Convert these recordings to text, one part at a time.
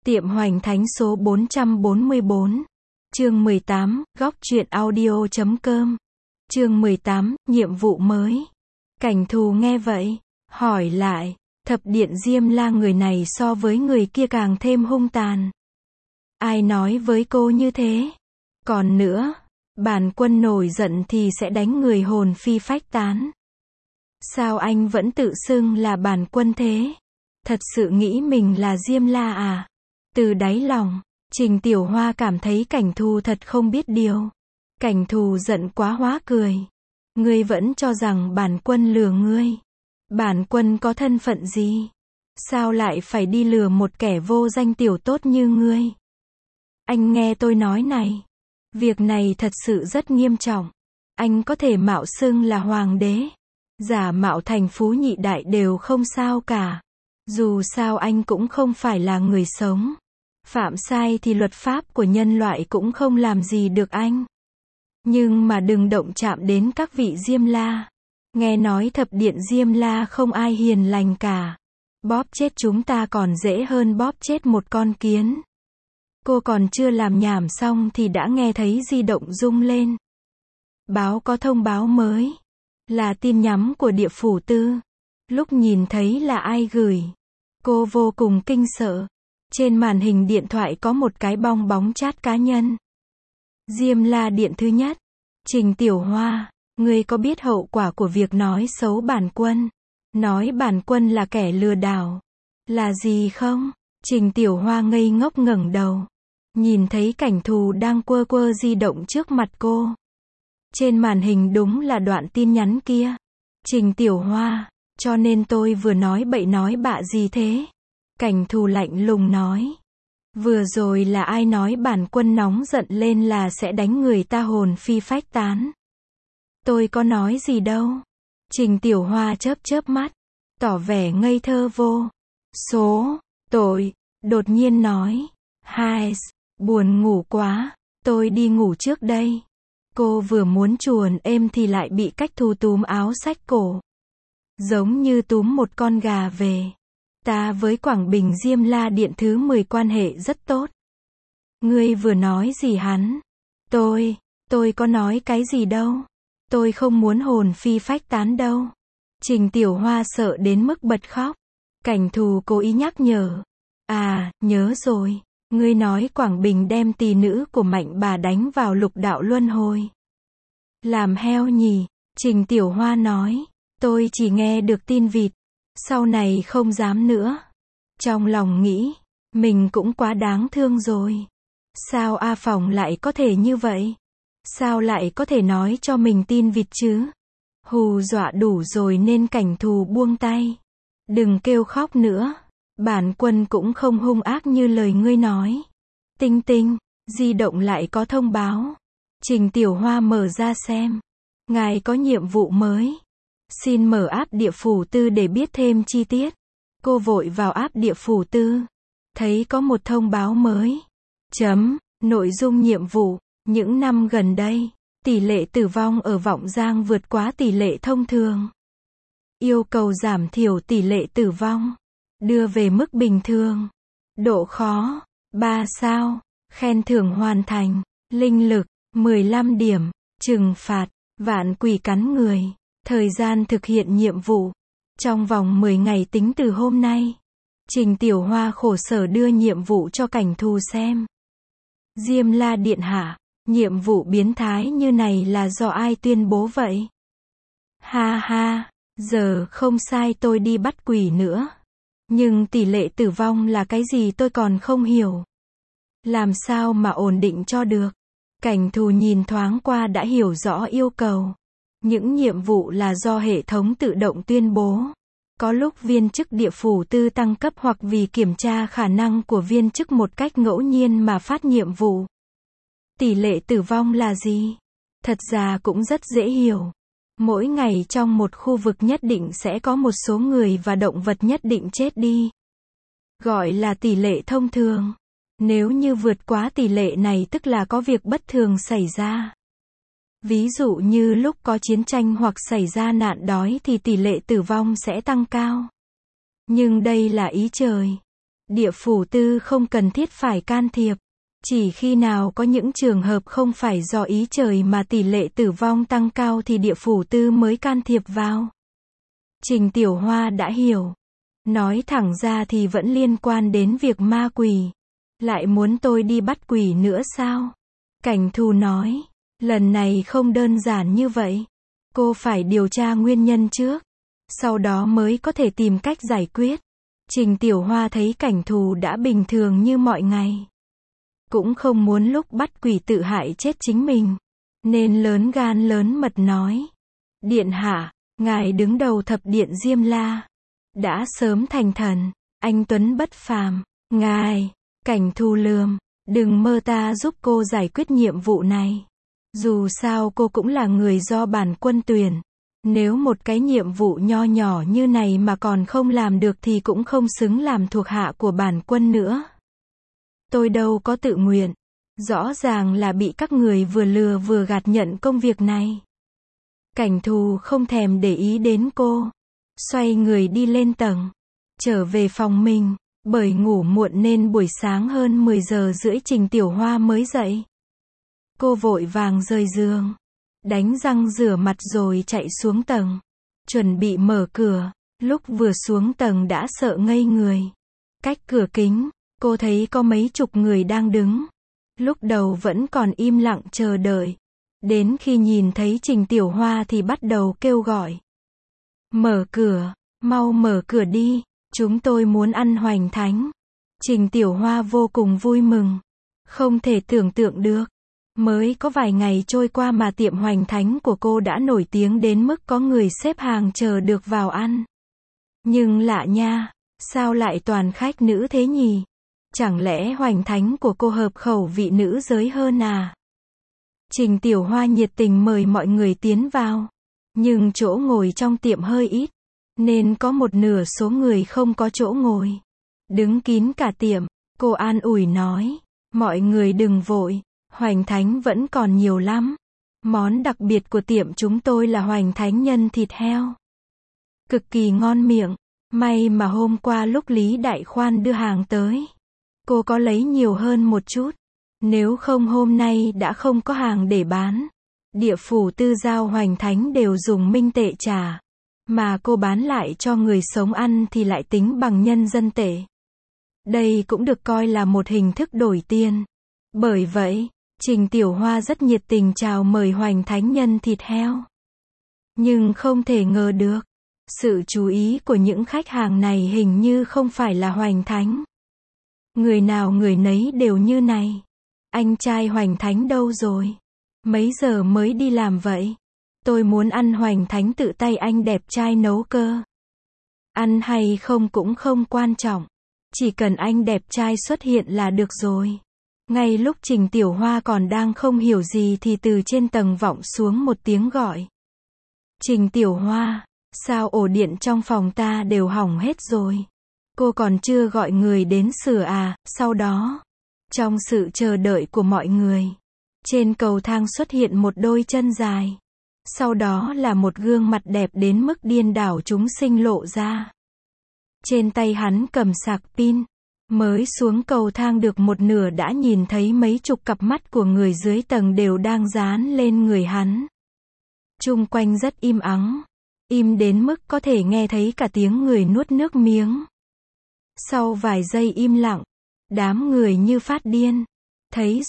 Tiệm Hoành Thánh số 444. Chương 18, góc truyện audio.com. Chương 18, nhiệm vụ mới. Cảnh Thù nghe vậy, hỏi lại, Thập Điện Diêm La người này so với người kia càng thêm hung tàn. Ai nói với cô như thế? Còn nữa, bản quân nổi giận thì sẽ đánh người hồn phi phách tán. Sao anh vẫn tự xưng là bản quân thế? Thật sự nghĩ mình là Diêm La à? Từ đáy lòng, Trình Tiểu Hoa cảm thấy Cảnh Thù thật không biết điều. Cảnh Thù giận quá hóa cười. Ngươi vẫn cho rằng bản quân lừa ngươi. Bản quân có thân phận gì? Sao lại phải đi lừa một kẻ vô danh tiểu tốt như ngươi? Anh nghe tôi nói này. Việc này thật sự rất nghiêm trọng. Anh có thể mạo xưng là hoàng đế, giả mạo thành phú nhị đại đều không sao cả. Dù sao anh cũng không phải là người sống. Phạm sai thì luật pháp của nhân loại cũng không làm gì được anh. Nhưng mà đừng động chạm đến các vị Diêm La. Nghe nói Thập Điện Diêm La không ai hiền lành cả. Bóp chết chúng ta còn dễ hơn bóp chết một con kiến. Cô còn chưa làm nhảm xong thì đã nghe thấy di động rung lên. Báo có thông báo mới. Là tin nhắn của Địa Phủ Tư. Lúc nhìn thấy là ai gửi, cô vô cùng kinh sợ. Trên màn hình điện thoại có một cái bong bóng chat cá nhân. Diêm La Điện thứ nhất. Trình Tiểu Hoa, ngươi có biết hậu quả của việc nói xấu bản quân? Nói bản quân là kẻ lừa đảo. Là gì không? Trình Tiểu Hoa ngây ngốc ngẩng đầu. Nhìn thấy Cảnh Thù đang quơ quơ di động trước mặt cô. Trên màn hình đúng là đoạn tin nhắn kia. Trình Tiểu Hoa, cho nên tôi vừa nói bậy nói bạ gì thế? Cảnh Thù lạnh lùng nói. Vừa rồi là ai nói bản quân nóng giận lên là sẽ đánh người ta hồn phi phách tán? Tôi có nói gì đâu. Trình Tiểu Hoa chớp chớp mắt, tỏ vẻ ngây thơ vô số tội, đột nhiên nói. Hai, buồn ngủ quá, tôi đi ngủ trước đây. Cô vừa muốn chuồn êm thì lại bị Cách Thù túm áo xách cổ. Giống như túm một con gà về. Ta với Quảng Bình Diêm La Điện thứ 10 quan hệ rất tốt. Ngươi vừa nói gì hắn? Tôi có nói cái gì đâu. Tôi không muốn hồn phi phách tán đâu. Trình Tiểu Hoa sợ đến mức bật khóc. Cảnh Thù cố ý nhắc nhở. À, nhớ rồi. Ngươi nói Quảng Bình đem tỷ nữ của Mạnh bà đánh vào lục đạo luân hồi. Làm heo nhỉ? Trình Tiểu Hoa nói. Tôi chỉ nghe được tin vịt. Sau này không dám nữa. Trong lòng nghĩ, mình cũng quá đáng thương rồi. Sao A Phỏng lại có thể như vậy? Sao lại có thể nói cho mình tin vịt chứ? Hù dọa đủ rồi nên Cảnh Thù buông tay. Đừng kêu khóc nữa. Bản quân cũng không hung ác như lời ngươi nói. Tinh tinh, di động lại có thông báo. Trình Tiểu Hoa mở ra xem. Ngài có nhiệm vụ mới. Xin mở app Địa Phủ Tư để biết thêm chi tiết. Cô vội vào app Địa Phủ Tư. Thấy có một thông báo mới. Nội dung nhiệm vụ. Những năm gần đây, tỷ lệ tử vong ở Vọng Giang vượt quá tỷ lệ thông thường. Yêu cầu giảm thiểu tỷ lệ tử vong. Đưa về mức bình thường. Độ khó 3 sao. Khen thưởng hoàn thành. Linh lực 15 điểm. Trừng phạt vạn quỷ cắn người. Thời gian thực hiện nhiệm vụ. Trong vòng 10 ngày tính từ hôm nay. Trình Tiểu Hoa khổ sở đưa nhiệm vụ cho Cảnh Thù xem. Diêm La Điện hạ, nhiệm vụ biến thái như này là do ai tuyên bố vậy? Ha ha, giờ không sai tôi đi bắt quỷ nữa. Nhưng tỷ lệ tử vong là cái gì tôi còn không hiểu. Làm sao mà ổn định cho được? Cảnh Thù nhìn thoáng qua đã hiểu rõ yêu cầu. Những nhiệm vụ là do hệ thống tự động tuyên bố. Có lúc viên chức Địa Phủ Tư tăng cấp hoặc vì kiểm tra khả năng của viên chức một cách ngẫu nhiên mà phát nhiệm vụ. Tỷ lệ tử vong là gì? Thật ra cũng rất dễ hiểu. Mỗi ngày trong một khu vực nhất định sẽ có một số người và động vật nhất định chết đi. Gọi là tỷ lệ thông thường. Nếu như vượt quá tỷ lệ này tức là có việc bất thường xảy ra. Ví dụ như lúc có chiến tranh hoặc xảy ra nạn đói thì tỷ lệ tử vong sẽ tăng cao. Nhưng đây là ý trời. Địa phủ tư không cần thiết phải can thiệp. Chỉ khi nào có những trường hợp không phải do ý trời mà tỷ lệ tử vong tăng cao thì địa phủ tư mới can thiệp vào. Trình Tiểu Hoa đã hiểu. Nói thẳng ra thì vẫn liên quan đến việc ma quỷ. Lại muốn tôi đi bắt quỷ nữa sao? Cảnh Thù nói. Lần này không đơn giản như vậy. Cô phải điều tra nguyên nhân trước. Sau đó mới có thể tìm cách giải quyết. Trình Tiểu Hoa thấy Cảnh Thù đã bình thường như mọi ngày. Cũng không muốn lúc bắt quỷ tự hại chết chính mình. Nên lớn gan lớn mật nói. Điện hạ, ngài đứng đầu thập điện Diêm La. Đã sớm thành thần. Anh Tuấn bất phàm. Ngài, Cảnh Thù lườm. Đừng mơ ta giúp cô giải quyết nhiệm vụ này. Dù sao cô cũng là người do bản quân tuyển. Nếu một cái nhiệm vụ nho nhỏ như này mà còn không làm được thì cũng không xứng làm thuộc hạ của bản quân nữa. Tôi đâu có tự nguyện. Rõ ràng là bị các người vừa lừa vừa gạt nhận công việc này. Cảnh Thù không thèm để ý đến cô. Xoay người đi lên tầng. Trở về phòng mình. Bởi ngủ muộn nên buổi sáng hơn 10 giờ rưỡi Trình Tiểu Hoa mới dậy. Cô vội vàng rời giường. Đánh răng rửa mặt rồi chạy xuống tầng. Chuẩn bị mở cửa. Lúc vừa xuống tầng đã sợ ngây người. Cách cửa kính, cô thấy có mấy chục người đang đứng. Lúc đầu vẫn còn im lặng chờ đợi. Đến khi nhìn thấy Trình Tiểu Hoa thì bắt đầu kêu gọi. Mở cửa, mau mở cửa đi. Chúng tôi muốn ăn hoành thánh. Trình Tiểu Hoa vô cùng vui mừng. Không thể tưởng tượng được. Mới có vài ngày trôi qua mà tiệm hoành thánh của cô đã nổi tiếng đến mức có người xếp hàng chờ được vào ăn. Nhưng lạ nha, sao lại toàn khách nữ thế nhỉ? Chẳng lẽ hoành thánh của cô hợp khẩu vị nữ giới hơn à? Trình Tiểu Hoa nhiệt tình mời mọi người tiến vào. Nhưng chỗ ngồi trong tiệm hơi ít. Nên có một nửa số người không có chỗ ngồi. Đứng kín cả tiệm, cô an ủi nói. Mọi người đừng vội. Hoành thánh vẫn còn nhiều lắm. Món đặc biệt của tiệm chúng tôi là hoành thánh nhân thịt heo. Cực kỳ ngon miệng. May mà hôm qua lúc Lý Đại Khoan đưa hàng tới. Cô có lấy nhiều hơn một chút. Nếu không hôm nay đã không có hàng để bán. Địa phủ tư giao hoành thánh đều dùng minh tệ trả. Mà cô bán lại cho người sống ăn thì lại tính bằng nhân dân tệ. Đây cũng được coi là một hình thức đổi tiền. Bởi vậy, Trình Tiểu Hoa rất nhiệt tình chào mời hoành thánh nhân thịt heo. Nhưng không thể ngờ được. Sự chú ý của những khách hàng này hình như không phải là hoành thánh. Người nào người nấy đều như này. Anh trai hoành thánh đâu rồi? Mấy giờ mới đi làm vậy? Tôi muốn ăn hoành thánh tự tay anh đẹp trai nấu cơ. Ăn hay không cũng không quan trọng. Chỉ cần anh đẹp trai xuất hiện là được rồi. Ngay lúc Trình Tiểu Hoa còn đang không hiểu gì thì từ trên tầng vọng xuống một tiếng gọi. Trình Tiểu Hoa, sao ổ điện trong phòng ta đều hỏng hết rồi? Cô còn chưa gọi người đến sửa à? Sau đó, trong sự chờ đợi của mọi người, trên cầu thang xuất hiện một đôi chân dài. Sau đó là một gương mặt đẹp đến mức điên đảo chúng sinh lộ ra. Trên tay hắn cầm sạc pin. Mới xuống cầu thang được một nửa đã nhìn thấy mấy chục cặp mắt của người dưới tầng đều đang dán lên người hắn. Chung quanh rất im ắng. Im đến mức có thể nghe thấy cả tiếng người nuốt nước miếng. Sau vài giây im lặng, đám người như phát điên. Thấy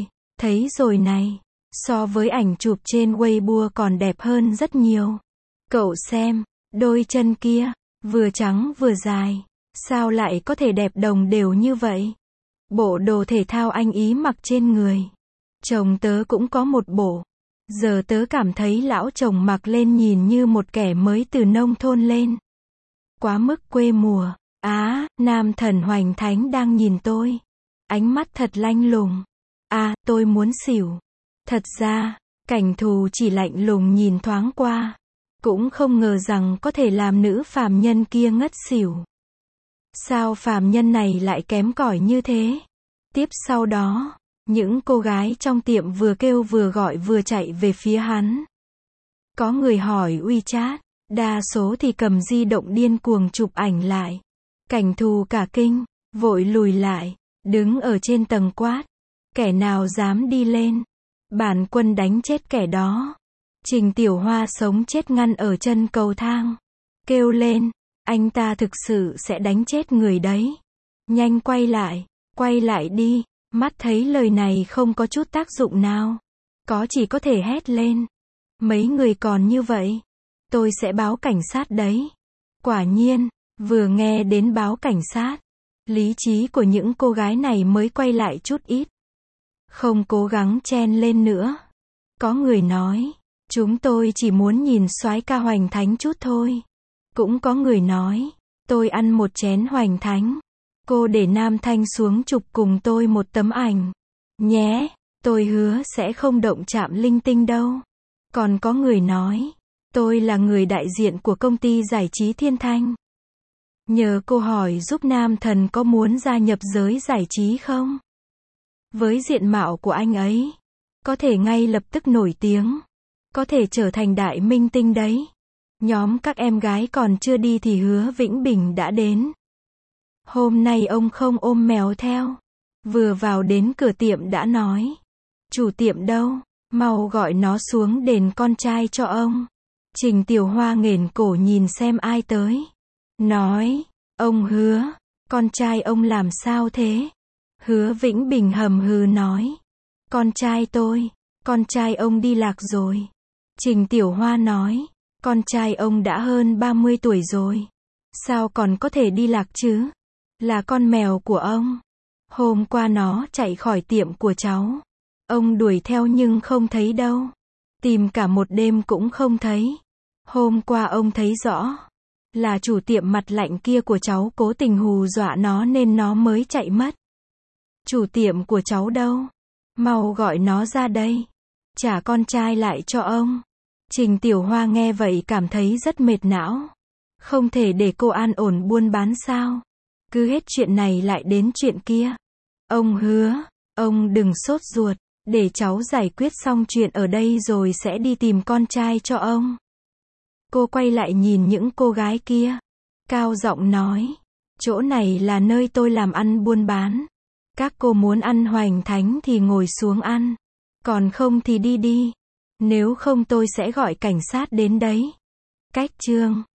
rồi này. So với ảnh chụp trên Weibo còn đẹp hơn rất nhiều. Cậu xem, đôi chân kia, vừa trắng vừa dài. Sao lại có thể đẹp đồng đều như vậy? Bộ đồ thể thao anh ý mặc trên người. Chồng tớ cũng có một bộ. Giờ tớ cảm thấy lão chồng mặc lên nhìn như một kẻ mới từ nông thôn lên. Quá mức quê mùa. Nam thần hoành thánh đang nhìn tôi. Ánh mắt thật lanh lùng. Tôi muốn xỉu. Thật ra, Cảnh Thù chỉ lạnh lùng nhìn thoáng qua. Cũng không ngờ rằng có thể làm nữ phàm nhân kia ngất xỉu. Sao phàm nhân này lại kém cỏi như thế? Tiếp sau đó, những cô gái trong tiệm vừa kêu vừa gọi vừa chạy về phía hắn. Có người hỏi WeChat, đa số thì cầm di động điên cuồng chụp ảnh lại. Cảnh Thù cả kinh, vội lùi lại, đứng ở trên tầng quát. Kẻ nào dám đi lên, bản quân đánh chết kẻ đó. Trình Tiểu Hoa sống chết ngăn ở chân cầu thang. Kêu lên, anh ta thực sự sẽ đánh chết người đấy. Nhanh quay lại đi. Mắt thấy lời này không có chút tác dụng nào. Chỉ có thể hét lên. Mấy người còn như vậy, tôi sẽ báo cảnh sát đấy. Quả nhiên, vừa nghe đến báo cảnh sát, lý trí của những cô gái này mới quay lại chút ít. Không cố gắng chen lên nữa. Có người nói, chúng tôi chỉ muốn nhìn soái ca hoành thánh chút thôi. Cũng có người nói, tôi ăn một chén hoành thánh. Cô để Nam Thanh xuống chụp cùng tôi một tấm ảnh. Nhé, tôi hứa sẽ không động chạm linh tinh đâu. Còn có người nói, tôi là người đại diện của công ty giải trí Thiên Thanh. Nhờ cô hỏi giúp Nam Thần có muốn gia nhập giới giải trí không? Với diện mạo của anh ấy, có thể ngay lập tức nổi tiếng. Có thể trở thành đại minh tinh đấy. Nhóm các em gái còn chưa đi thì Hứa Vĩnh Bình đã đến. Hôm nay ông không ôm mèo theo. Vừa vào đến cửa tiệm đã nói. Chủ tiệm đâu? Mau gọi nó xuống đền con trai cho ông. Trình Tiểu Hoa nghển cổ nhìn xem ai tới. Nói, ông Hứa, con trai ông làm sao thế? Hứa Vĩnh Bình hầm hừ nói. Con trai ông đi lạc rồi. Trình Tiểu Hoa nói, con trai ông đã hơn 30 tuổi rồi. Sao còn có thể đi lạc chứ? Là con mèo của ông. Hôm qua nó chạy khỏi tiệm của cháu. Ông đuổi theo nhưng không thấy đâu. Tìm cả một đêm cũng không thấy. Hôm qua ông thấy rõ. Là chủ tiệm mặt lạnh kia của cháu cố tình hù dọa nó nên nó mới chạy mất. Chủ tiệm của cháu đâu? Mau gọi nó ra đây. Trả con trai lại cho ông. Trình Tiểu Hoa nghe vậy cảm thấy rất mệt não. Không thể để cô an ổn buôn bán sao? Cứ hết chuyện này lại đến chuyện kia. Ông Hứa, ông đừng sốt ruột. Để cháu giải quyết xong chuyện ở đây rồi sẽ đi tìm con trai cho ông. Cô quay lại nhìn những cô gái kia. Cao giọng nói. Chỗ này là nơi tôi làm ăn buôn bán. Các cô muốn ăn hoành thánh thì ngồi xuống ăn. Còn không thì đi đi. Nếu không tôi sẽ gọi cảnh sát đến đấy. Cách chương